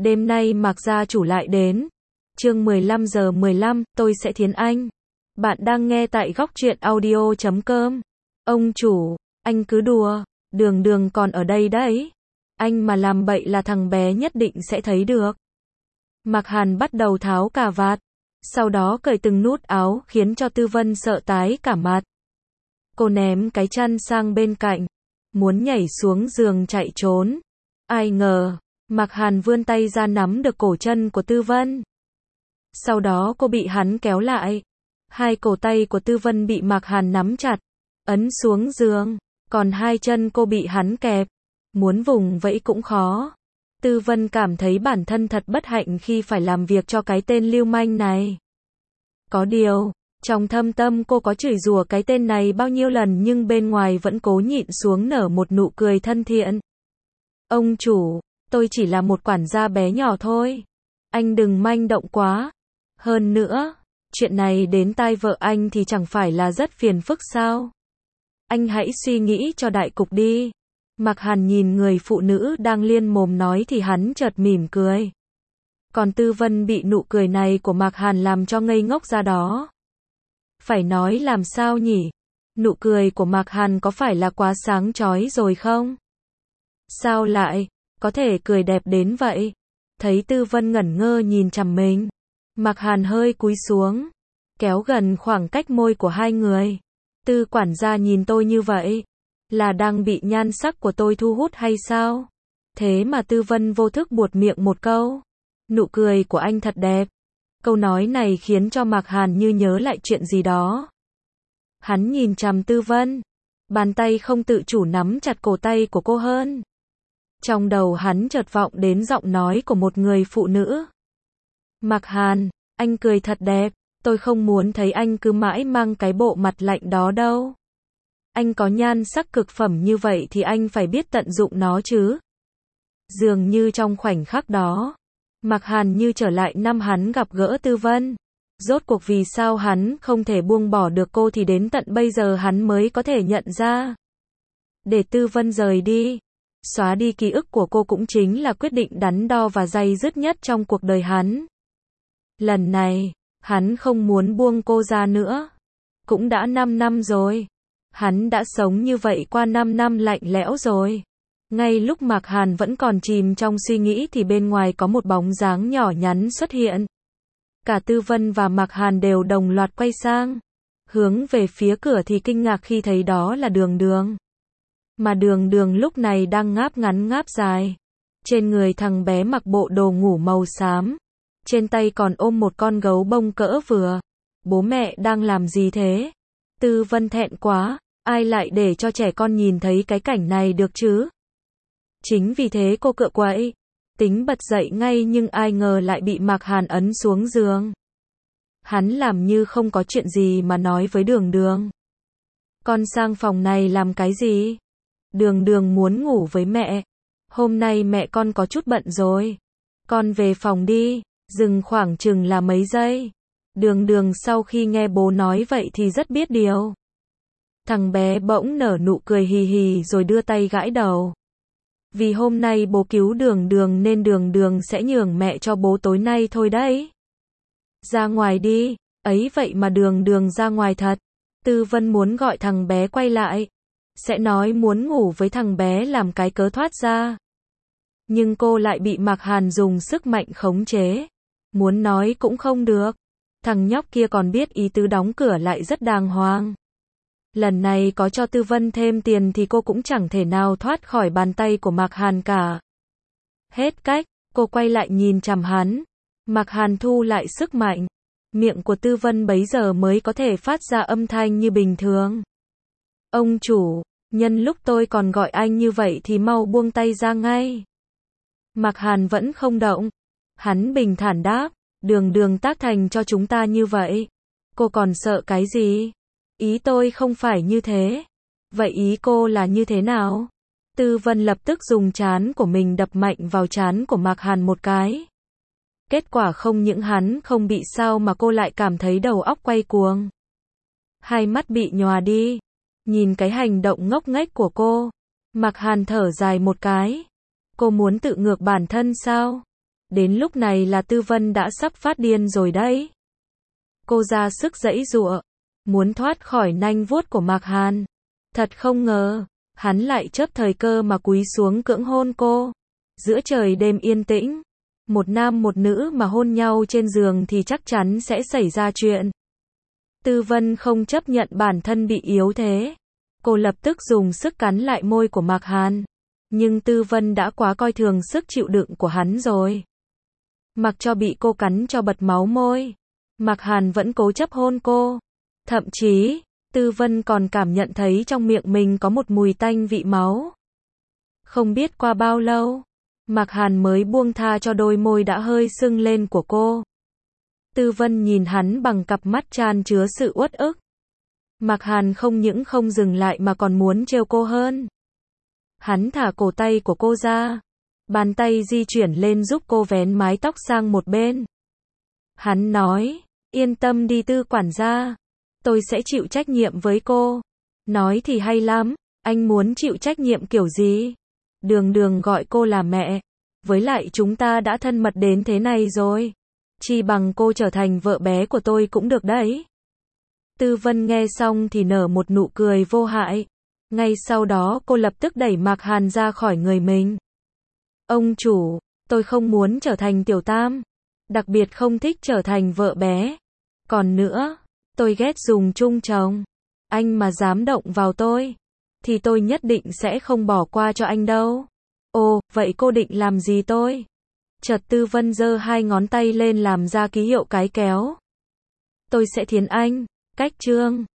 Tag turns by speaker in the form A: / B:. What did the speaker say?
A: Đêm nay Mạc gia chủ lại đến. Chương 15:15, tôi sẽ thiến anh. Bạn đang nghe tại góc truyện audio.com. Ông chủ, anh cứ đùa, Đường Đường còn ở đây đấy. Anh mà làm bậy là thằng bé nhất định sẽ thấy được. Mạc Hàn bắt đầu tháo cà vạt, sau đó cởi từng nút áo khiến cho Tư Vân sợ tái cả mặt. Cô ném cái chăn sang bên cạnh, muốn nhảy xuống giường chạy trốn. Ai ngờ, Mạc Hàn vươn tay ra nắm được cổ chân của Tư Vân. Sau đó cô bị hắn kéo lại. Hai cổ tay của Tư Vân bị Mạc Hàn nắm chặt, ấn xuống giường, còn hai chân cô bị hắn kẹp. Muốn vùng vẫy cũng khó. Tư Vân cảm thấy bản thân thật bất hạnh khi phải làm việc cho cái tên lưu manh này. Có điều, trong thâm tâm cô có chửi rủa cái tên này bao nhiêu lần nhưng bên ngoài vẫn cố nhịn xuống nở một nụ cười thân thiện. Ông chủ, tôi chỉ là một quản gia bé nhỏ thôi. Anh đừng manh động quá. Hơn nữa, chuyện này đến tai vợ anh thì chẳng phải là rất phiền phức sao? Anh hãy suy nghĩ cho đại cục đi. Mạc Hàn nhìn người phụ nữ đang liên mồm nói thì hắn chợt mỉm cười. Còn Tư Vân bị nụ cười này của Mạc Hàn làm cho ngây ngốc ra đó. Phải nói làm sao nhỉ? Nụ cười của Mạc Hàn có phải là quá sáng chói rồi không? Sao lại có thể cười đẹp đến vậy? Thấy Tư Vân ngẩn ngơ nhìn chằm mình, Mạc Hàn hơi cúi xuống, kéo gần khoảng cách môi của hai người. Tư quản gia nhìn tôi như vậy, là đang bị nhan sắc của tôi thu hút hay sao? Thế mà Tư Vân vô thức buột miệng một câu. Nụ cười của anh thật đẹp. Câu nói này khiến cho Mạc Hàn như nhớ lại chuyện gì đó. Hắn nhìn chằm Tư Vân, bàn tay không tự chủ nắm chặt cổ tay của cô hơn. Trong đầu hắn chợt vọng đến giọng nói của một người phụ nữ. Mạc Hàn, anh cười thật đẹp, tôi không muốn thấy anh cứ mãi mang cái bộ mặt lạnh đó đâu. Anh có nhan sắc cực phẩm như vậy thì anh phải biết tận dụng nó chứ. Dường như trong khoảnh khắc đó, Mạc Hàn như trở lại năm hắn gặp gỡ Tư Vân. Rốt cuộc vì sao hắn không thể buông bỏ được cô thì đến tận bây giờ hắn mới có thể nhận ra. Để Tư Vân rời đi, xóa đi ký ức của cô cũng chính là quyết định đắn đo và day dứt nhất trong cuộc đời hắn. Lần này, hắn không muốn buông cô ra nữa. Cũng đã 5 năm rồi. Hắn đã sống như vậy qua 5 năm lạnh lẽo rồi. Ngay lúc Mạc Hàn vẫn còn chìm trong suy nghĩ thì bên ngoài có một bóng dáng nhỏ nhắn xuất hiện. Cả Tư Vân và Mạc Hàn đều đồng loạt quay sang. Hướng về phía cửa thì kinh ngạc khi thấy đó là Đường Đường. Mà Đường Đường lúc này đang ngáp ngắn ngáp dài. Trên người thằng bé mặc bộ đồ ngủ màu xám. Trên tay còn ôm một con gấu bông cỡ vừa. Bố mẹ đang làm gì thế? Tư Vân thẹn quá, ai lại để cho trẻ con nhìn thấy cái cảnh này được chứ? Chính vì thế cô cựa quậy, tính bật dậy ngay nhưng ai ngờ lại bị Mạc Hàn ấn xuống giường. Hắn làm như không có chuyện gì mà nói với Đường Đường. Con sang phòng này làm cái gì? Đường Đường muốn ngủ với mẹ. Hôm nay mẹ con có chút bận rồi. Con về phòng đi, dừng khoảng chừng là mấy giây. Đường Đường sau khi nghe bố nói vậy thì rất biết điều. Thằng bé bỗng nở nụ cười hì hì rồi đưa tay gãi đầu. Vì hôm nay bố cứu Đường Đường nên Đường Đường sẽ nhường mẹ cho bố tối nay thôi đấy. Ra ngoài đi, ấy vậy mà Đường Đường ra ngoài thật. Tư Vân muốn gọi thằng bé quay lại. Sẽ nói muốn ngủ với thằng bé làm cái cớ thoát ra. Nhưng cô lại bị Mạc Hàn dùng sức mạnh khống chế. Muốn nói cũng không được. Thằng nhóc kia còn biết ý tứ đóng cửa lại rất đàng hoàng. Lần này có cho Tư Vân thêm tiền thì cô cũng chẳng thể nào thoát khỏi bàn tay của Mạc Hàn cả. Hết cách, cô quay lại nhìn chằm hắn. Mạc Hàn thu lại sức mạnh. Miệng của Tư Vân bấy giờ mới có thể phát ra âm thanh như bình thường. Ông chủ, nhân lúc tôi còn gọi anh như vậy thì mau buông tay ra ngay. Mạc Hàn vẫn không động. Hắn bình thản đáp. Đường Đường tác thành cho chúng ta như vậy. Cô còn sợ cái gì? Ý tôi không phải như thế. Vậy ý cô là như thế nào? Tư Vân lập tức dùng trán của mình đập mạnh vào trán của Mạc Hàn một cái. Kết quả không những hắn không bị sao mà cô lại cảm thấy đầu óc quay cuồng. Hai mắt bị nhòa đi. Nhìn cái hành động ngốc nghếch của cô, Mạc Hàn thở dài một cái. Cô muốn tự ngược bản thân sao? Đến lúc này là Tư Vân đã sắp phát điên rồi đấy. Cô ra sức giãy giụa, muốn thoát khỏi nanh vuốt của Mạc Hàn. Thật không ngờ, hắn lại chớp thời cơ mà cúi xuống cưỡng hôn cô. Giữa trời đêm yên tĩnh, một nam một nữ mà hôn nhau trên giường thì chắc chắn sẽ xảy ra chuyện. Tư Vân không chấp nhận bản thân bị yếu thế. Cô lập tức dùng sức cắn lại môi của Mạc Hàn. Nhưng Tư Vân đã quá coi thường sức chịu đựng của hắn rồi. Mặc cho bị cô cắn cho bật máu môi, Mạc Hàn vẫn cố chấp hôn cô. Thậm chí, Tư Vân còn cảm nhận thấy trong miệng mình có một mùi tanh vị máu. Không biết qua bao lâu, Mạc Hàn mới buông tha cho đôi môi đã hơi sưng lên của cô. Tư Vân nhìn hắn bằng cặp mắt tràn chứa sự uất ức. Mạc Hàn không những không dừng lại mà còn muốn trêu cô hơn. Hắn thả cổ tay của cô ra, bàn tay di chuyển lên giúp cô vén mái tóc sang một bên. Hắn nói, yên tâm đi Tư quản gia, tôi sẽ chịu trách nhiệm với cô. Nói thì hay lắm, anh muốn chịu trách nhiệm kiểu gì? Đường Đường gọi cô là mẹ, với lại chúng ta đã thân mật đến thế này rồi. Chỉ bằng cô trở thành vợ bé của tôi cũng được đấy. Tư Vân nghe xong thì nở một nụ cười vô hại. Ngay sau đó cô lập tức đẩy Mạc Hàn ra khỏi người mình. Ông chủ, tôi không muốn trở thành tiểu tam. Đặc biệt không thích trở thành vợ bé. Còn nữa, tôi ghét dùng chung chồng. Anh mà dám động vào tôi, thì tôi nhất định sẽ không bỏ qua cho anh đâu. Ồ, vậy cô định làm gì tôi? Chợt Tư Vân giơ hai ngón tay lên làm ra ký hiệu cái kéo. Tôi sẽ thiến anh. Cách chương